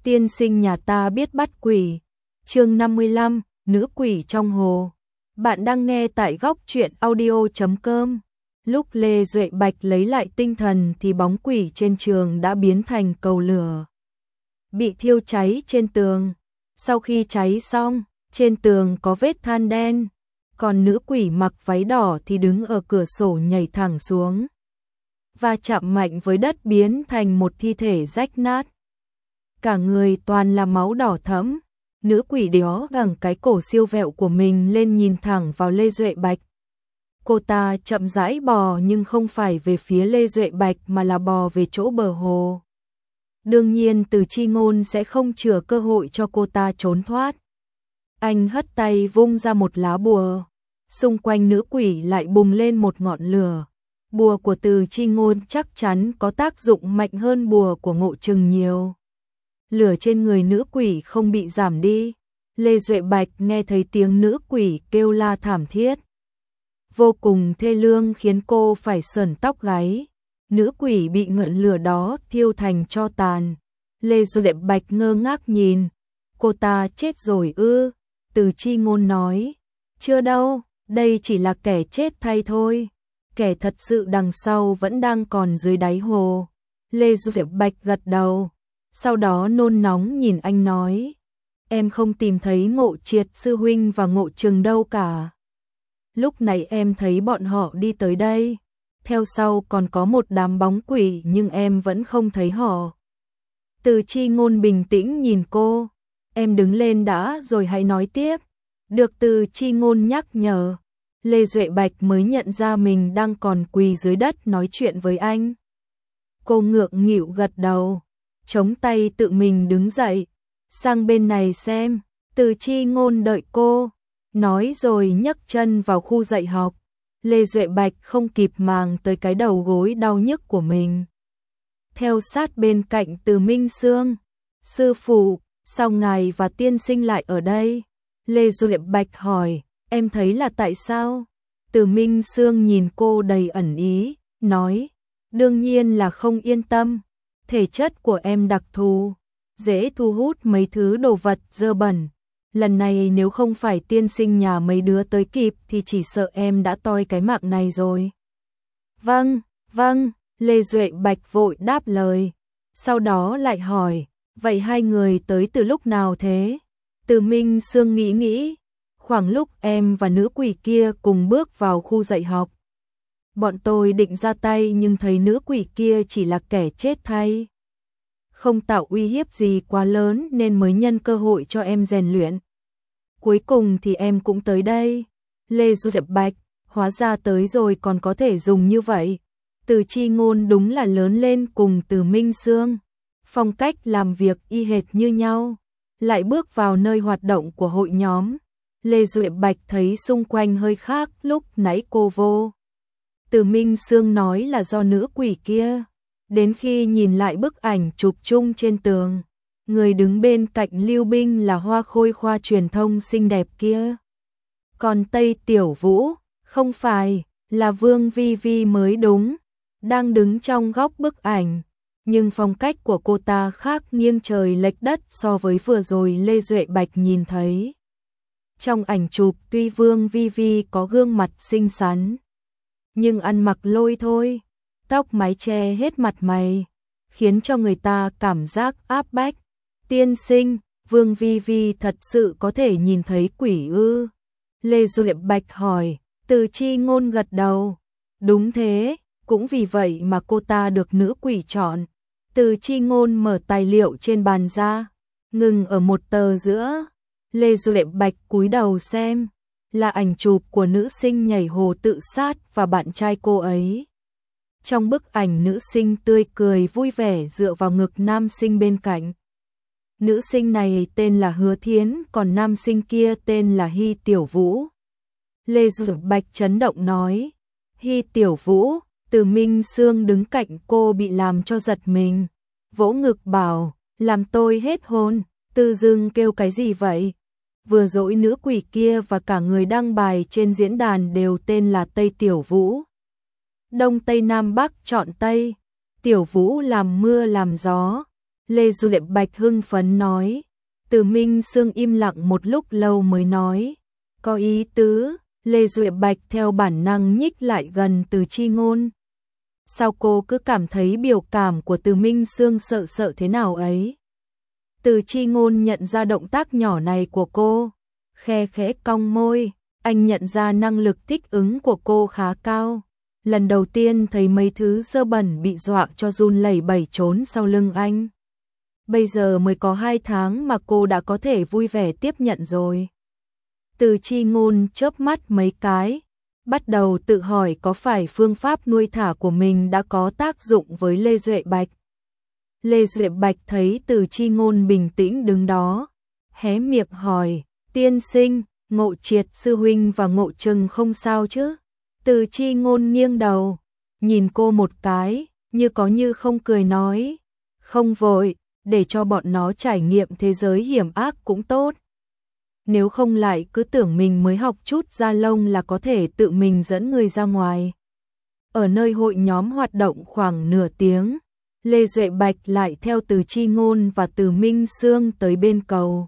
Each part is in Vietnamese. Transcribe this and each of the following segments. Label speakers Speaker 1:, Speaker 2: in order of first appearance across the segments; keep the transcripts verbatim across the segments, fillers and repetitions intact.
Speaker 1: Tiên sinh nhà ta biết bắt quỷ. Chương năm mươi lăm, nữ quỷ trong hồ. Bạn đang nghe tại góc truyện audio chấm com. Lúc Lê Duệ Bạch lấy lại tinh thần thì bóng quỷ trên trường đã biến thành cầu lửa, bị thiêu cháy trên tường. Sau khi cháy xong, trên tường có vết than đen, còn nữ quỷ mặc váy đỏ thì đứng ở cửa sổ nhảy thẳng xuống, và chạm mạnh với đất biến thành một thi thể rách nát. Cả người toàn là máu đỏ thẫm. Nữ quỷ đó gẳng cái cổ siêu vẹo của mình lên nhìn thẳng vào Lê Duệ Bạch. Cô ta chậm rãi bò nhưng không phải về phía Lê Duệ Bạch mà là bò về chỗ bờ hồ. Đương nhiên Từ Chi Ngôn sẽ không chừa cơ hội cho cô ta trốn thoát. Anh hất tay vung ra một lá bùa. Xung quanh nữ quỷ lại bùng lên một ngọn lửa. Bùa của Từ Chi Ngôn chắc chắn có tác dụng mạnh hơn bùa của Ngộ Trừng nhiều. Lửa trên người nữ quỷ không bị giảm đi. Lê Duệ Bạch nghe thấy tiếng nữ quỷ kêu la thảm thiết, vô cùng thê lương, khiến cô phải sởn tóc gáy. Nữ quỷ bị ngọn lửa đó thiêu thành tro tàn. Lê Duệ Bạch ngơ ngác nhìn. Cô ta chết rồi ư? Từ Chi Ngôn nói, chưa đâu, đây chỉ là kẻ chết thay thôi. Kẻ thật sự đằng sau vẫn đang còn dưới đáy hồ. Lê Duệ Bạch gật đầu, sau đó nôn nóng nhìn anh nói, em không tìm thấy Ngộ Triệt sư huynh và Ngộ Trừng đâu cả. Lúc này em thấy bọn họ đi tới đây, theo sau còn có một đám bóng quỷ nhưng em vẫn không thấy họ. Từ Chi Ngôn bình tĩnh nhìn cô, em đứng lên đã rồi hãy nói tiếp. Được Từ Chi Ngôn nhắc nhở, Lê Duệ Bạch mới nhận ra mình đang còn quỳ dưới đất nói chuyện với anh. Cô ngượng nghịu gật đầu, chống tay tự mình đứng dậy, sang bên này xem. Từ Chi Ngôn đợi cô nói rồi nhấc chân vào khu dạy học. Lê Duệ Bạch không kịp màng tới cái đầu gối đau nhức của mình, theo sát bên cạnh Từ Minh Sương. Sư phụ, sao ngài và tiên sinh lại ở đây? Lê Duệ Bạch hỏi, em thấy là tại sao? Từ Minh Sương nhìn cô đầy ẩn ý, nói, đương nhiên là không yên tâm. Thể chất của em đặc thù, dễ thu hút mấy thứ đồ vật dơ bẩn. Lần này nếu không phải tiên sinh nhà mấy đứa tới kịp thì chỉ sợ em đã toi cái mạng này rồi. Vâng, vâng, Lê Duệ Bạch vội đáp lời. Sau đó lại hỏi, vậy hai người tới từ lúc nào thế? Từ Minh Sương nghĩ nghĩ, khoảng lúc em và nữ quỷ kia cùng bước vào khu dạy học. Bọn tôi định ra tay nhưng thấy nữ quỷ kia chỉ là kẻ chết thay, không tạo uy hiếp gì quá lớn nên mới nhân cơ hội cho em rèn luyện. Cuối cùng thì em cũng tới đây. Lê Duệ Bạch, hóa ra tới rồi còn có thể dùng như vậy. Từ Chi Ngôn đúng là lớn lên cùng Từ Minh Sương, phong cách làm việc y hệt như nhau. Lại bước vào nơi hoạt động của hội nhóm, Lê Duệ Bạch thấy xung quanh hơi khác lúc nãy cô vô. Từ Minh Sương nói là do nữ quỷ kia. Đến khi nhìn lại bức ảnh chụp chung trên tường, người đứng bên cạnh Lưu Binh là Hoa Khôi khoa truyền thông xinh đẹp kia. Còn Tây Tiểu Vũ, không phải, là Vương Vi Vi mới đúng, đang đứng trong góc bức ảnh. Nhưng phong cách của cô ta khác nghiêng trời lệch đất so với vừa rồi Lê Duệ Bạch nhìn thấy. Trong ảnh chụp tuy Vương Vi Vi có gương mặt xinh xắn, nhưng ăn mặc lôi thôi. Tóc mái che hết mặt mày, khiến cho người ta cảm giác áp bách. Tiên sinh, Vương Vi Vi thật sự có thể nhìn thấy quỷ ư? Lê Duệ Bạch hỏi. Từ Chi Ngôn gật đầu. Đúng thế, cũng vì vậy mà cô ta được nữ quỷ chọn. Từ Chi Ngôn mở tài liệu trên bàn ra, ngừng ở một tờ giữa. Lê Duệ Bạch cúi đầu xem, là ảnh chụp của nữ sinh nhảy hồ tự sát và bạn trai cô ấy. Trong bức ảnh nữ sinh tươi cười vui vẻ dựa vào ngực nam sinh bên cạnh. Nữ sinh này tên là Hứa Thiến, còn nam sinh kia tên là Hy Tiểu Vũ. Lê Duệ Bạch chấn động nói, Hy Tiểu Vũ. Từ Minh Sương đứng cạnh cô bị làm cho giật mình, vỗ ngực bảo, làm tôi hết hồn. Từ dưng kêu cái gì vậy? Vừa dỗi nữ quỷ kia và cả người đăng bài trên diễn đàn đều tên là Tây Tiểu Vũ. Đông Tây Nam Bắc chọn Tây, Tiểu Vũ làm mưa làm gió. Lê Duệ Bạch hưng phấn nói. Từ Minh Sương im lặng một lúc lâu mới nói. Có ý tứ. Lê Duệ Bạch theo bản năng nhích lại gần Từ Chi Ngôn. Sao cô cứ cảm thấy biểu cảm của Từ Minh Sương sợ sợ thế nào ấy? Từ Chi Ngôn nhận ra động tác nhỏ này của cô, khe khẽ cong môi, anh nhận ra năng lực thích ứng của cô khá cao. Lần đầu tiên thấy mấy thứ dơ bẩn bị dọa cho run lẩy bẩy trốn sau lưng anh. Bây giờ mới có hai tháng mà cô đã có thể vui vẻ tiếp nhận rồi. Từ Chi Ngôn chớp mắt mấy cái, bắt đầu tự hỏi có phải phương pháp nuôi thả của mình đã có tác dụng với Lê Duệ Bạch. Lê Duệ Bạch thấy Từ Chi Ngôn bình tĩnh đứng đó, hé miệng hỏi, tiên sinh, Ngộ Triệt sư huynh và Ngộ Trừng không sao chứ? Từ Chi Ngôn nghiêng đầu, nhìn cô một cái, như có như không cười nói, không vội, để cho bọn nó trải nghiệm thế giới hiểm ác cũng tốt. Nếu không lại cứ tưởng mình mới học chút da lông là có thể tự mình dẫn người ra ngoài. Ở nơi hội nhóm hoạt động khoảng nửa tiếng, Lê Duệ Bạch lại theo Từ Chi Ngôn và Từ Minh Sương tới bên cầu.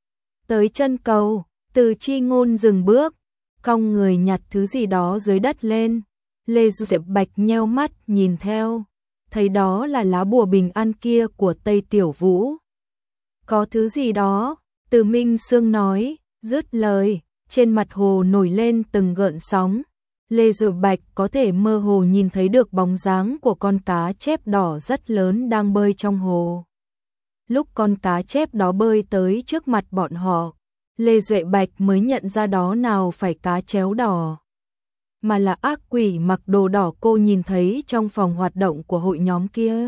Speaker 1: Tới chân cầu, Từ Chi Ngôn dừng bước, cong người nhặt thứ gì đó dưới đất lên. Lê Duệ Bạch nheo mắt nhìn theo, thấy đó là lá bùa bình an kia của Tây Tiểu Vũ. Có thứ gì đó, Từ Minh Sương nói, dứt lời, trên mặt hồ nổi lên từng gợn sóng. Lê Duệ Bạch có thể mơ hồ nhìn thấy được bóng dáng của con cá chép đỏ rất lớn đang bơi trong hồ. Lúc con cá chép đó bơi tới trước mặt bọn họ, Lê Duệ Bạch mới nhận ra đó nào phải cá chéo đỏ, mà là ác quỷ mặc đồ đỏ cô nhìn thấy trong phòng hoạt động của hội nhóm kia.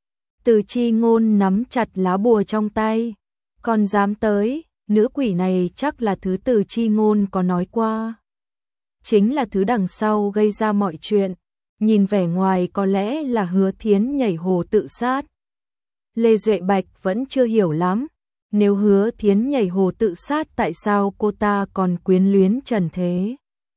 Speaker 1: Từ Chi Ngôn nắm chặt lá bùa trong tay, còn dám tới, nữ quỷ này chắc là thứ Từ Chi Ngôn có nói qua. Chính là thứ đằng sau gây ra mọi chuyện, nhìn vẻ ngoài có lẽ là Hứa Thiến nhảy hồ tự sát. Lê Duệ Bạch vẫn chưa hiểu lắm, nếu Hứa Thiến nhảy hồ tự sát tại sao cô ta còn quyến luyến trần thế?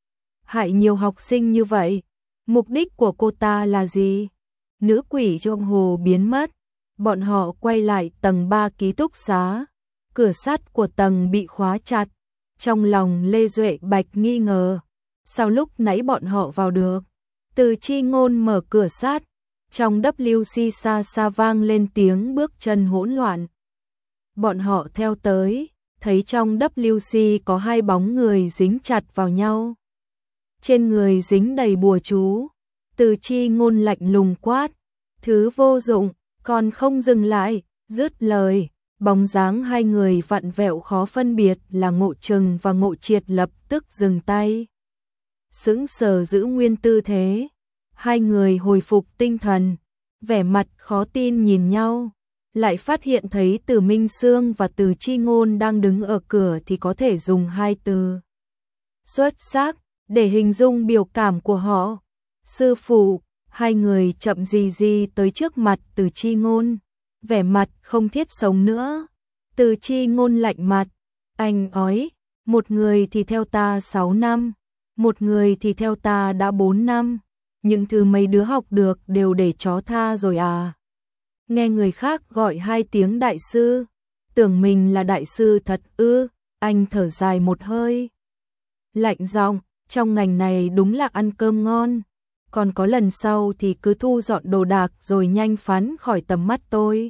Speaker 1: Hại nhiều học sinh như vậy, mục đích của cô ta là gì? Nữ quỷ trong hồ biến mất, bọn họ quay lại tầng ba ký túc xá, cửa sắt của tầng bị khóa chặt. Trong lòng Lê Duệ Bạch nghi ngờ, sao lúc nãy bọn họ vào được? Từ Chi Ngôn mở cửa sắt, trong W C xa xa vang lên tiếng bước chân hỗn loạn. Bọn họ theo tới, thấy trong W C có hai bóng người dính chặt vào nhau. Trên người dính đầy bùa chú. Từ Chi Ngôn lạnh lùng quát, thứ vô dụng, còn không dừng lại, dứt lời, bóng dáng hai người vặn vẹo khó phân biệt là Ngộ Trừng và Ngộ Triệt lập tức dừng tay. Sững sờ giữ nguyên tư thế, hai người hồi phục tinh thần, vẻ mặt khó tin nhìn nhau, lại phát hiện thấy Từ Minh Sương và Từ Chi Ngôn đang đứng ở cửa thì có thể dùng hai từ xuất sắc để hình dung biểu cảm của họ. Sư phụ, hai người chậm gì gì tới trước mặt Từ Chi Ngôn, vẻ mặt không thiết sống nữa. Từ Chi Ngôn lạnh mặt, anh ói, một người thì theo ta sáu năm, một người thì theo ta đã bốn năm, những thứ mấy đứa học được đều để chó tha rồi à? Nghe người khác gọi hai tiếng đại sư, tưởng mình là đại sư thật ư? Anh thở dài một hơi, lạnh giọng, trong ngành này đúng là ăn cơm ngon, còn có lần sau thì cứ thu dọn đồ đạc rồi nhanh phán khỏi tầm mắt tôi.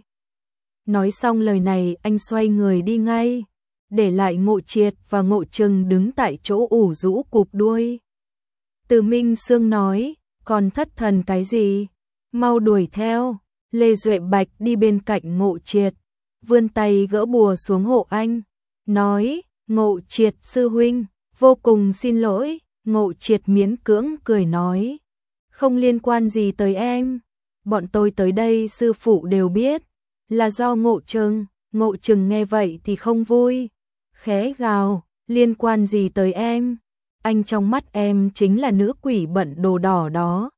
Speaker 1: Nói xong lời này anh xoay người đi ngay, để lại Ngộ Triệt và Ngộ Trừng đứng tại chỗ ủ rũ cụp đuôi. Từ Minh Sương nói, còn thất thần cái gì, mau đuổi theo. Lê Duệ Bạch đi bên cạnh Ngộ Triệt, vươn tay gỡ bùa xuống hộ anh, nói, Ngộ Triệt sư huynh, vô cùng xin lỗi. Ngộ Triệt miễn cưỡng cười nói, không liên quan gì tới em, bọn tôi tới đây sư phụ đều biết, là do Ngộ Trừng. Ngộ Trừng nghe vậy thì không vui, khẽ gào, liên quan gì tới em, anh trong mắt em chính là nữ quỷ bận đồ đỏ đó.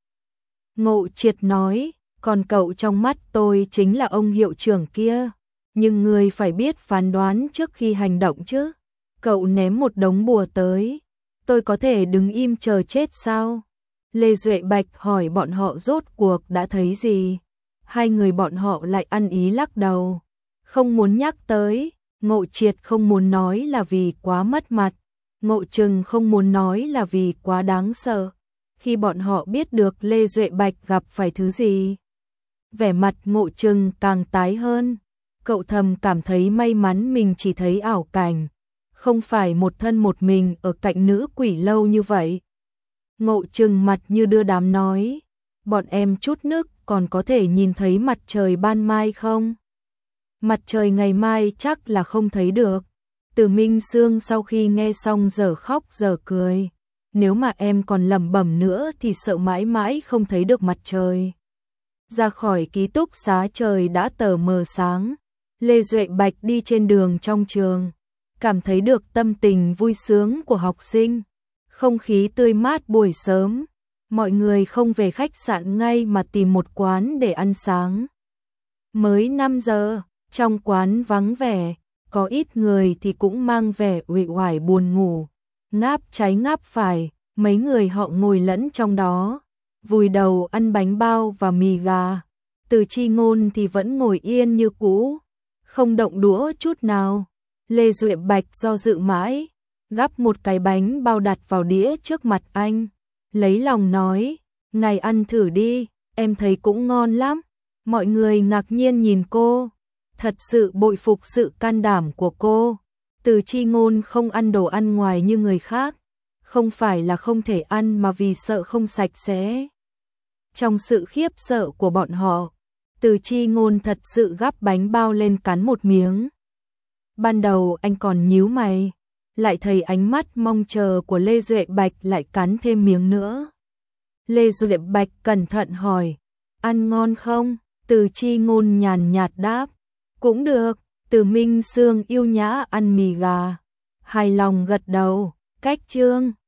Speaker 1: Ngộ Triệt nói, còn cậu trong mắt tôi chính là ông hiệu trưởng kia, nhưng người phải biết phán đoán trước khi hành động chứ. Cậu ném một đống bùa tới, tôi có thể đứng im chờ chết sao? Lê Duệ Bạch hỏi bọn họ rốt cuộc đã thấy gì. Hai người bọn họ lại ăn ý lắc đầu, không muốn nhắc tới. Ngộ Triệt không muốn nói là vì quá mất mặt, Ngộ Trừng không muốn nói là vì quá đáng sợ. Khi bọn họ biết được Lê Duệ Bạch gặp phải thứ gì, vẻ mặt Ngộ Trừng càng tái hơn. Cậu thầm cảm thấy may mắn mình chỉ thấy ảo cảnh, không phải một thân một mình ở cạnh nữ quỷ lâu như vậy. Ngộ Trừng mặt như đưa đám nói, bọn em chút nước còn có thể nhìn thấy mặt trời ban mai không? Mặt trời ngày mai chắc là không thấy được. Từ Minh Sương sau khi nghe xong giờ khóc giờ cười. Nếu mà em còn lẩm bẩm nữa thì sợ mãi mãi không thấy được mặt trời. Ra khỏi ký túc xá trời đã tờ mờ sáng. Lê Duệ Bạch đi trên đường trong trường, cảm thấy được tâm tình vui sướng của học sinh. Không khí tươi mát buổi sớm, mọi người không về khách sạn ngay mà tìm một quán để ăn sáng. Mới năm giờ, trong quán vắng vẻ, có ít người thì cũng mang vẻ uể oải buồn ngủ. Ngáp trái ngáp phải, mấy người họ ngồi lẫn trong đó, vùi đầu ăn bánh bao và mì gà. Từ Chi Ngôn thì vẫn ngồi yên như cũ, không động đũa chút nào. Lê Duệ Bạch do dự mãi, gắp một cái bánh bao đặt vào đĩa trước mặt anh, lấy lòng nói, ngài ăn thử đi, em thấy cũng ngon lắm. Mọi người ngạc nhiên nhìn cô, thật sự bội phục sự can đảm của cô. Từ Chi Ngôn không ăn đồ ăn ngoài như người khác, không phải là không thể ăn mà vì sợ không sạch sẽ. Trong sự khiếp sợ của bọn họ, Từ Chi Ngôn thật sự gắp bánh bao lên cắn một miếng. Ban đầu anh còn nhíu mày, lại thấy ánh mắt mong chờ của Lê Duệ Bạch lại cắn thêm miếng nữa. Lê Duệ Bạch cẩn thận hỏi, ăn ngon không? Từ Chi Ngôn nhàn nhạt đáp, cũng được. Từ Minh Sương yêu nhã ăn mì gà, hài lòng gật đầu, cách chương.